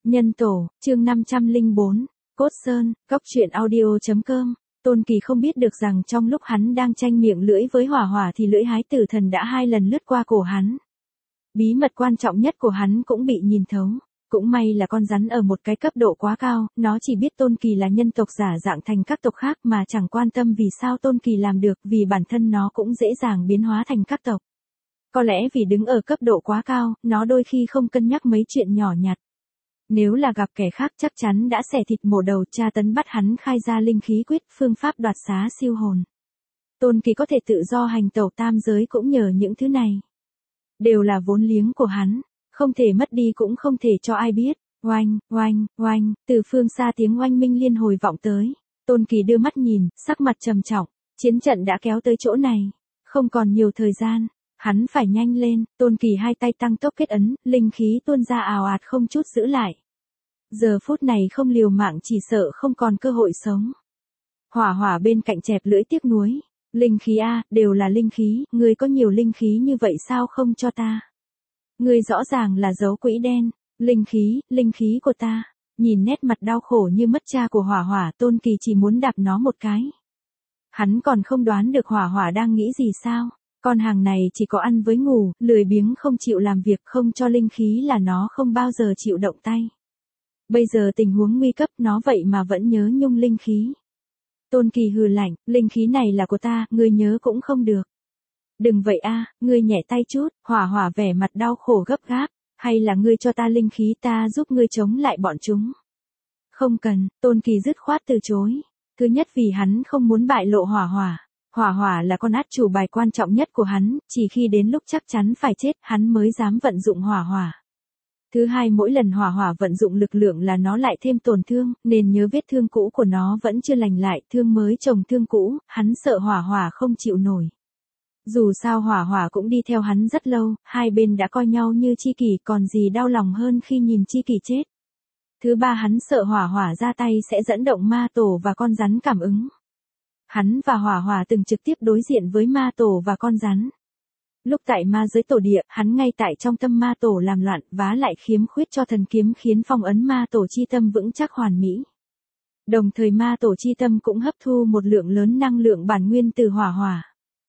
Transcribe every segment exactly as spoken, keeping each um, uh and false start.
Nhân tổ, chương năm trăm lẻ bốn, Cốt Sơn, Góc truyện audio.com. Tôn Kỳ không biết được rằng trong lúc hắn đang tranh miệng lưỡi với hỏa hỏa thì lưỡi hái tử thần đã hai lần lướt qua cổ hắn. Bí mật quan trọng nhất của hắn cũng bị nhìn thấu. Cũng may là con rắn ở một cái cấp độ quá cao, nó chỉ biết Tôn Kỳ là nhân tộc giả dạng thành các tộc khác mà chẳng quan tâm vì sao Tôn Kỳ làm được, vì bản thân nó cũng dễ dàng biến hóa thành các tộc. Có lẽ vì đứng ở cấp độ quá cao, nó đôi khi không cân nhắc mấy chuyện nhỏ nhặt. Nếu là gặp kẻ khác chắc chắn đã xẻ thịt mổ đầu tra tấn bắt hắn khai ra linh khí quyết, phương pháp đoạt xá siêu hồn. Tôn Kỳ có thể tự do hành tẩu tam giới cũng nhờ những thứ này. Đều là vốn liếng của hắn, không thể mất đi cũng không thể cho ai biết. Oanh, oanh, oanh, từ phương xa tiếng oanh minh liên hồi vọng tới. Tôn Kỳ đưa mắt nhìn, sắc mặt trầm trọng, chiến trận đã kéo tới chỗ này. Không còn nhiều thời gian. Hắn phải nhanh lên, Tôn Kỳ hai tay tăng tốc kết ấn, linh khí tuôn ra ào ạt không chút giữ lại. Giờ phút này không liều mạng chỉ sợ không còn cơ hội sống. Hỏa hỏa bên cạnh chẹp lưỡi tiếc nuối. Linh khí a, đều là linh khí, ngươi có nhiều linh khí như vậy sao không cho ta? Ngươi rõ ràng là dấu quỹ đen, linh khí, linh khí của ta. Nhìn nét mặt đau khổ như mất cha của hỏa hỏa, Tôn Kỳ chỉ muốn đạp nó một cái. Hắn còn không đoán được hỏa hỏa đang nghĩ gì sao? Con hàng này chỉ có ăn với ngủ, lười biếng không chịu làm việc, không cho linh khí là nó không bao giờ chịu động tay. Bây giờ tình huống nguy cấp nó vậy mà vẫn nhớ nhung linh khí. Tôn Kỳ hừ lạnh, linh khí này là của ta, ngươi nhớ cũng không được. Đừng vậy a, ngươi nhẹ tay chút, hỏa hỏa vẻ mặt đau khổ gấp gáp, hay là ngươi cho ta linh khí ta giúp ngươi chống lại bọn chúng. Không cần, Tôn Kỳ dứt khoát từ chối. Thứ nhất vì hắn không muốn bại lộ hỏa hỏa. Hỏa hỏa là con át chủ bài quan trọng nhất của hắn, chỉ khi đến lúc chắc chắn phải chết hắn mới dám vận dụng hỏa hỏa. Thứ hai mỗi lần hỏa hỏa vận dụng lực lượng là nó lại thêm tổn thương, nên nhớ vết thương cũ của nó vẫn chưa lành lại, thương mới chồng thương cũ, hắn sợ hỏa hỏa không chịu nổi. Dù sao hỏa hỏa cũng đi theo hắn rất lâu, hai bên đã coi nhau như tri kỷ, còn gì đau lòng hơn khi nhìn tri kỷ chết. Thứ ba hắn sợ hỏa hỏa ra tay sẽ dẫn động ma tổ và con rắn cảm ứng. Hắn và hỏa hỏa từng trực tiếp đối diện với ma tổ và con rắn. Lúc tại ma giới tổ địa, hắn ngay tại trong tâm ma tổ làm loạn, vá lại khiếm khuyết cho thần kiếm khiến phong ấn ma tổ chi tâm vững chắc hoàn mỹ. Đồng thời ma tổ chi tâm cũng hấp thu một lượng lớn năng lượng bản nguyên từ hỏa hỏa.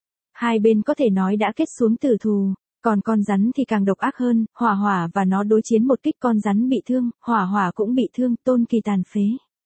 Hai bên có thể nói đã kết xuống tử thù, còn con rắn thì càng độc ác hơn, hỏa hỏa và nó đối chiến một kích con rắn bị thương, hỏa hỏa cũng bị thương, Tôn Kỳ tàn phế.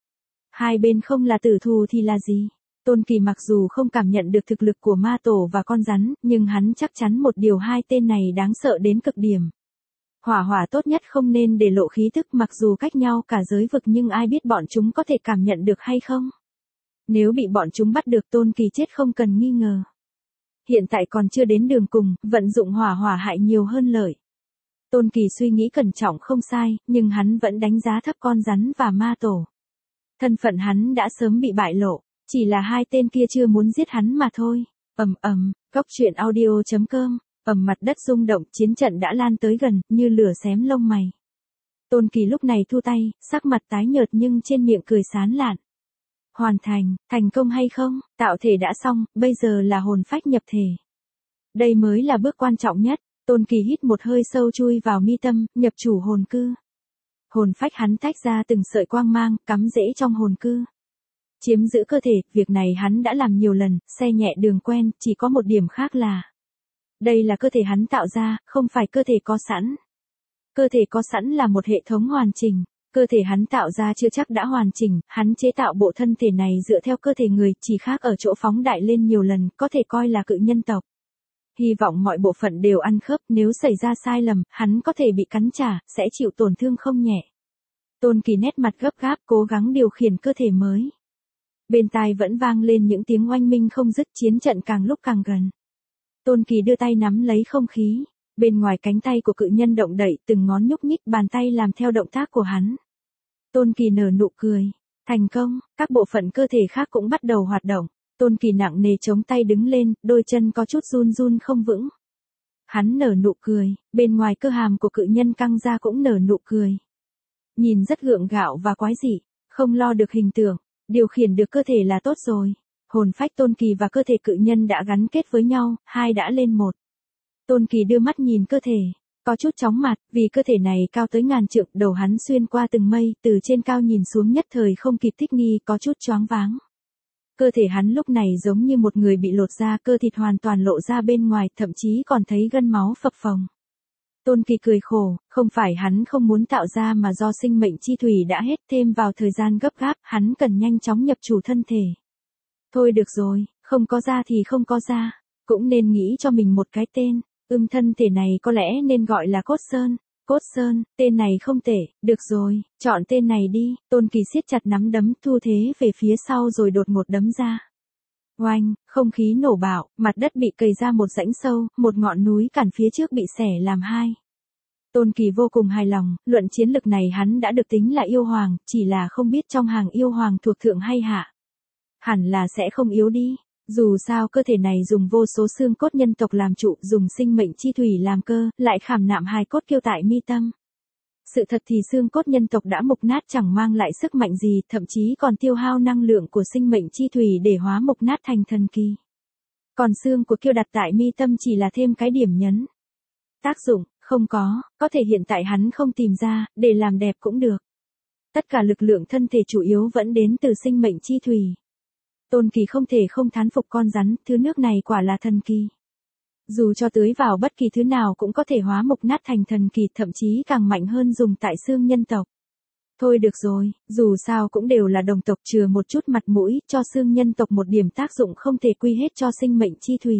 Hai bên không là tử thù thì là gì? Tôn Kỳ mặc dù không cảm nhận được thực lực của ma tổ và con rắn, nhưng hắn chắc chắn một điều hai tên này đáng sợ đến cực điểm. Hỏa hỏa tốt nhất không nên để lộ khí tức, mặc dù cách nhau cả giới vực nhưng ai biết bọn chúng có thể cảm nhận được hay không. Nếu bị bọn chúng bắt được Tôn Kỳ chết không cần nghi ngờ. Hiện tại còn chưa đến đường cùng, vận dụng hỏa hỏa hại nhiều hơn lợi. Tôn Kỳ suy nghĩ cẩn trọng không sai, nhưng hắn vẫn đánh giá thấp con rắn và ma tổ. Thân phận hắn đã sớm bị bại lộ. Chỉ là hai tên kia chưa muốn giết hắn mà thôi. Ầm ầm, Góc truyện audio.com, ầm mặt đất rung động, chiến trận đã lan tới gần, như lửa xém lông mày. Tôn Kỳ lúc này thu tay, sắc mặt tái nhợt nhưng trên miệng cười sán lạn. Hoàn thành, thành công hay không, tạo thể đã xong, bây giờ là hồn phách nhập thể. Đây mới là bước quan trọng nhất. Tôn Kỳ hít một hơi sâu chui vào mi tâm, nhập chủ hồn cư. Hồn phách hắn tách ra từng sợi quang mang, cắm rễ trong hồn cư. Chiếm giữ cơ thể, việc này hắn đã làm nhiều lần, xe nhẹ đường quen, chỉ có một điểm khác là đây là cơ thể hắn tạo ra, không phải cơ thể có sẵn. Cơ thể có sẵn là một hệ thống hoàn chỉnh, cơ thể hắn tạo ra chưa chắc đã hoàn chỉnh, hắn chế tạo bộ thân thể này dựa theo cơ thể người, chỉ khác ở chỗ phóng đại lên nhiều lần, có thể coi là cự nhân tộc. Hy vọng mọi bộ phận đều ăn khớp, nếu xảy ra sai lầm, hắn có thể bị cắn trả, sẽ chịu tổn thương không nhẹ. Tôn Kỳ nét mặt gấp gáp, cố gắng điều khiển cơ thể mới. Bên tai vẫn vang lên những tiếng oanh minh không dứt, chiến trận càng lúc càng gần. Tôn Kỳ đưa tay nắm lấy không khí, bên ngoài cánh tay của cự nhân động đậy, từng ngón nhúc nhích, bàn tay làm theo động tác của hắn. Tôn Kỳ nở nụ cười, thành công, các bộ phận cơ thể khác cũng bắt đầu hoạt động. Tôn Kỳ nặng nề chống tay đứng lên, đôi chân có chút run run không vững. Hắn nở nụ cười, bên ngoài cơ hàm của cự nhân căng ra cũng nở nụ cười. Nhìn rất gượng gạo và quái dị, không lo được hình tượng. Điều khiển được cơ thể là tốt rồi. Hồn phách Tôn Kỳ và cơ thể cự nhân đã gắn kết với nhau, hai đã lên một. Tôn Kỳ đưa mắt nhìn cơ thể. Có chút chóng mặt, vì cơ thể này cao tới ngàn trượng, đầu hắn xuyên qua từng mây, từ trên cao nhìn xuống nhất thời không kịp thích nghi, có chút choáng váng. Cơ thể hắn lúc này giống như một người bị lột da, cơ thịt hoàn toàn lộ ra bên ngoài, thậm chí còn thấy gân máu phập phồng. Tôn Kỳ cười khổ, không phải hắn không muốn tạo ra mà do sinh mệnh chi thủy đã hết, thêm vào thời gian gấp gáp, hắn cần nhanh chóng nhập chủ thân thể. Thôi được rồi, không có da thì không có da, cũng nên nghĩ cho mình một cái tên, ưm thân thể này có lẽ nên gọi là Cốt Sơn. Cốt Sơn, tên này không tệ, được rồi, chọn tên này đi, Tôn Kỳ siết chặt nắm đấm, thu thế về phía sau rồi đột một đấm ra. Oanh, không khí nổ bạo, mặt đất bị cày ra một rãnh sâu, một ngọn núi cản phía trước bị xẻ làm hai. Tôn Kỳ vô cùng hài lòng, luận chiến lực này hắn đã được tính là yêu hoàng, chỉ là không biết trong hàng yêu hoàng thuộc thượng hay hạ. Hẳn là sẽ không yếu đi, dù sao cơ thể này dùng vô số xương cốt nhân tộc làm trụ, dùng sinh mệnh chi thủy làm cơ, lại khảm nạm hài cốt kiêu tại mi tâm. Sự thật thì xương cốt nhân tộc đã mục nát chẳng mang lại sức mạnh gì, thậm chí còn tiêu hao năng lượng của sinh mệnh chi thủy để hóa mục nát thành thần kỳ. Còn xương của kiêu đặt tại mi tâm chỉ là thêm cái điểm nhấn. Tác dụng, không có, có thể hiện tại hắn không tìm ra, để làm đẹp cũng được. Tất cả lực lượng thân thể chủ yếu vẫn đến từ sinh mệnh chi thủy. Tôn Kỳ không thể không thán phục con rắn, thứ nước này quả là thần kỳ. Dù cho tưới vào bất kỳ thứ nào cũng có thể hóa mục nát thành thần kỳ, thậm chí càng mạnh hơn dùng tại xương nhân tộc. Thôi được rồi, dù sao cũng đều là đồng tộc, chừa một chút mặt mũi, cho xương nhân tộc một điểm tác dụng không thể quy hết cho sinh mệnh chi thủy.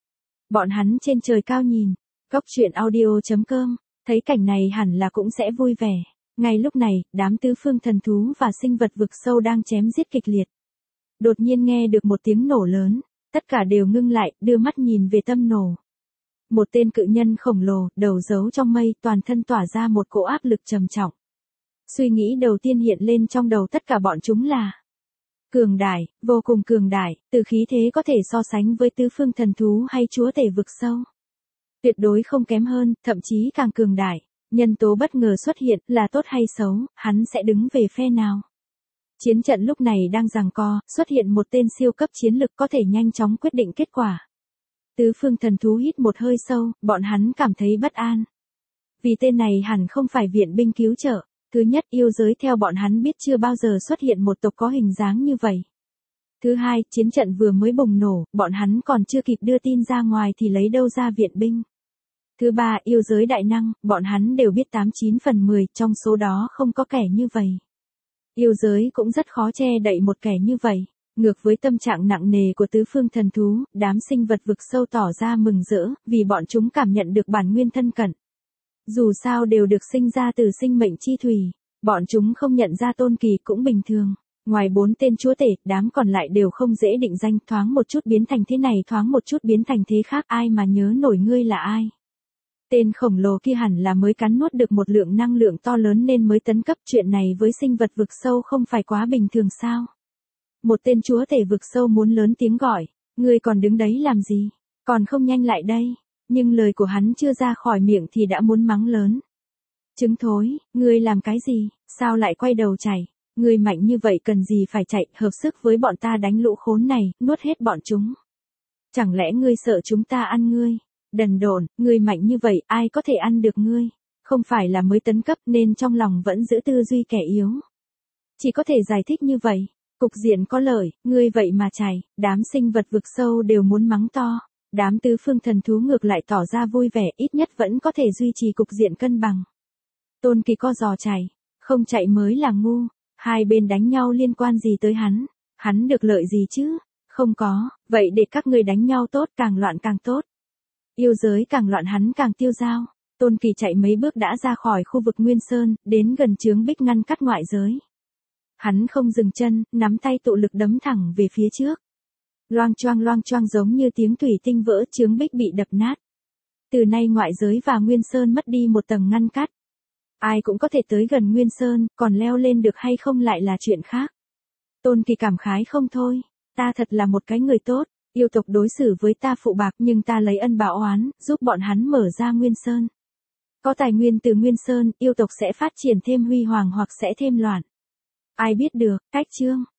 Bọn hắn trên trời cao nhìn, Cốc truyện audio chấm com, thấy cảnh này hẳn là cũng sẽ vui vẻ. Ngay lúc này, đám tứ phương thần thú và sinh vật vực sâu đang chém giết kịch liệt. Đột nhiên nghe được một tiếng nổ lớn, tất cả đều ngưng lại, đưa mắt nhìn về tâm nổ. Một tên cự nhân khổng lồ, đầu giấu trong mây, toàn thân tỏa ra một cỗ áp lực trầm trọng. Suy nghĩ đầu tiên hiện lên trong đầu tất cả bọn chúng là cường đại, vô cùng cường đại, từ khí thế có thể so sánh với tứ phương thần thú hay chúa tể vực sâu. Tuyệt đối không kém hơn, thậm chí càng cường đại. Nhân tố bất ngờ xuất hiện, là tốt hay xấu, hắn sẽ đứng về phe nào? Chiến trận lúc này đang giằng co, xuất hiện một tên siêu cấp chiến lực có thể nhanh chóng quyết định kết quả. Tứ phương thần thú hít một hơi sâu, bọn hắn cảm thấy bất an. Vì tên này hẳn không phải viện binh cứu trợ. Thứ nhất, yêu giới theo bọn hắn biết chưa bao giờ xuất hiện một tộc có hình dáng như vậy. Thứ hai, chiến trận vừa mới bùng nổ, bọn hắn còn chưa kịp đưa tin ra ngoài thì lấy đâu ra viện binh. Thứ ba, yêu giới đại năng, bọn hắn đều biết tám chín phần mười, trong số đó không có kẻ như vậy. Yêu giới cũng rất khó che đậy một kẻ như vậy. Ngược với tâm trạng nặng nề của tứ phương thần thú, đám sinh vật vực sâu tỏ ra mừng rỡ, vì bọn chúng cảm nhận được bản nguyên thân cận. Dù sao đều được sinh ra từ sinh mệnh chi thủy, bọn chúng không nhận ra Tôn Kỳ cũng bình thường. Ngoài bốn tên chúa tể, đám còn lại đều không dễ định danh, thoáng một chút biến thành thế này, thoáng một chút biến thành thế khác, ai mà nhớ nổi ngươi là ai. Tên khổng lồ kia hẳn là mới cắn nuốt được một lượng năng lượng to lớn nên mới tấn cấp, chuyện này với sinh vật vực sâu không phải quá bình thường sao? Một tên chúa tể vực sâu muốn lớn tiếng gọi, ngươi còn đứng đấy làm gì, còn không nhanh lại đây, nhưng lời của hắn chưa ra khỏi miệng thì đã muốn mắng lớn. Trứng thối, ngươi làm cái gì, sao lại quay đầu chạy, ngươi mạnh như vậy cần gì phải chạy, hợp sức với bọn ta đánh lũ khốn này, nuốt hết bọn chúng. Chẳng lẽ ngươi sợ chúng ta ăn ngươi? Đần độn, ngươi mạnh như vậy, ai có thể ăn được ngươi? Không phải là mới tấn cấp nên trong lòng vẫn giữ tư duy kẻ yếu. Chỉ có thể giải thích như vậy. Cục diện có lợi, ngươi vậy mà chạy, đám sinh vật vực sâu đều muốn mắng to. Đám tứ phương thần thú ngược lại tỏ ra vui vẻ, ít nhất vẫn có thể duy trì cục diện cân bằng. Tôn Kỳ co giò chạy, không chạy mới là ngu. Hai bên đánh nhau liên quan gì tới hắn? Hắn được lợi gì chứ? Không có, vậy để các ngươi đánh nhau tốt, càng loạn càng tốt. Yêu giới càng loạn hắn càng tiêu dao. Tôn Kỳ chạy mấy bước đã ra khỏi khu vực Nguyên Sơn, đến gần chướng bích ngăn cắt ngoại giới. Hắn không dừng chân, nắm tay tụ lực đấm thẳng về phía trước. Loang choang loang choang giống như tiếng thủy tinh vỡ, chướng bích bị đập nát. Từ nay ngoại giới và Nguyên Sơn mất đi một tầng ngăn cắt. Ai cũng có thể tới gần Nguyên Sơn, còn leo lên được hay không lại là chuyện khác. Tôn Kỳ cảm khái không thôi, ta thật là một cái người tốt. Yêu tộc đối xử với ta phụ bạc nhưng ta lấy ân báo oán, giúp bọn hắn mở ra Nguyên Sơn. Có tài nguyên từ Nguyên Sơn, yêu tộc sẽ phát triển thêm huy hoàng hoặc sẽ thêm loạn. Ai biết được, cách chương.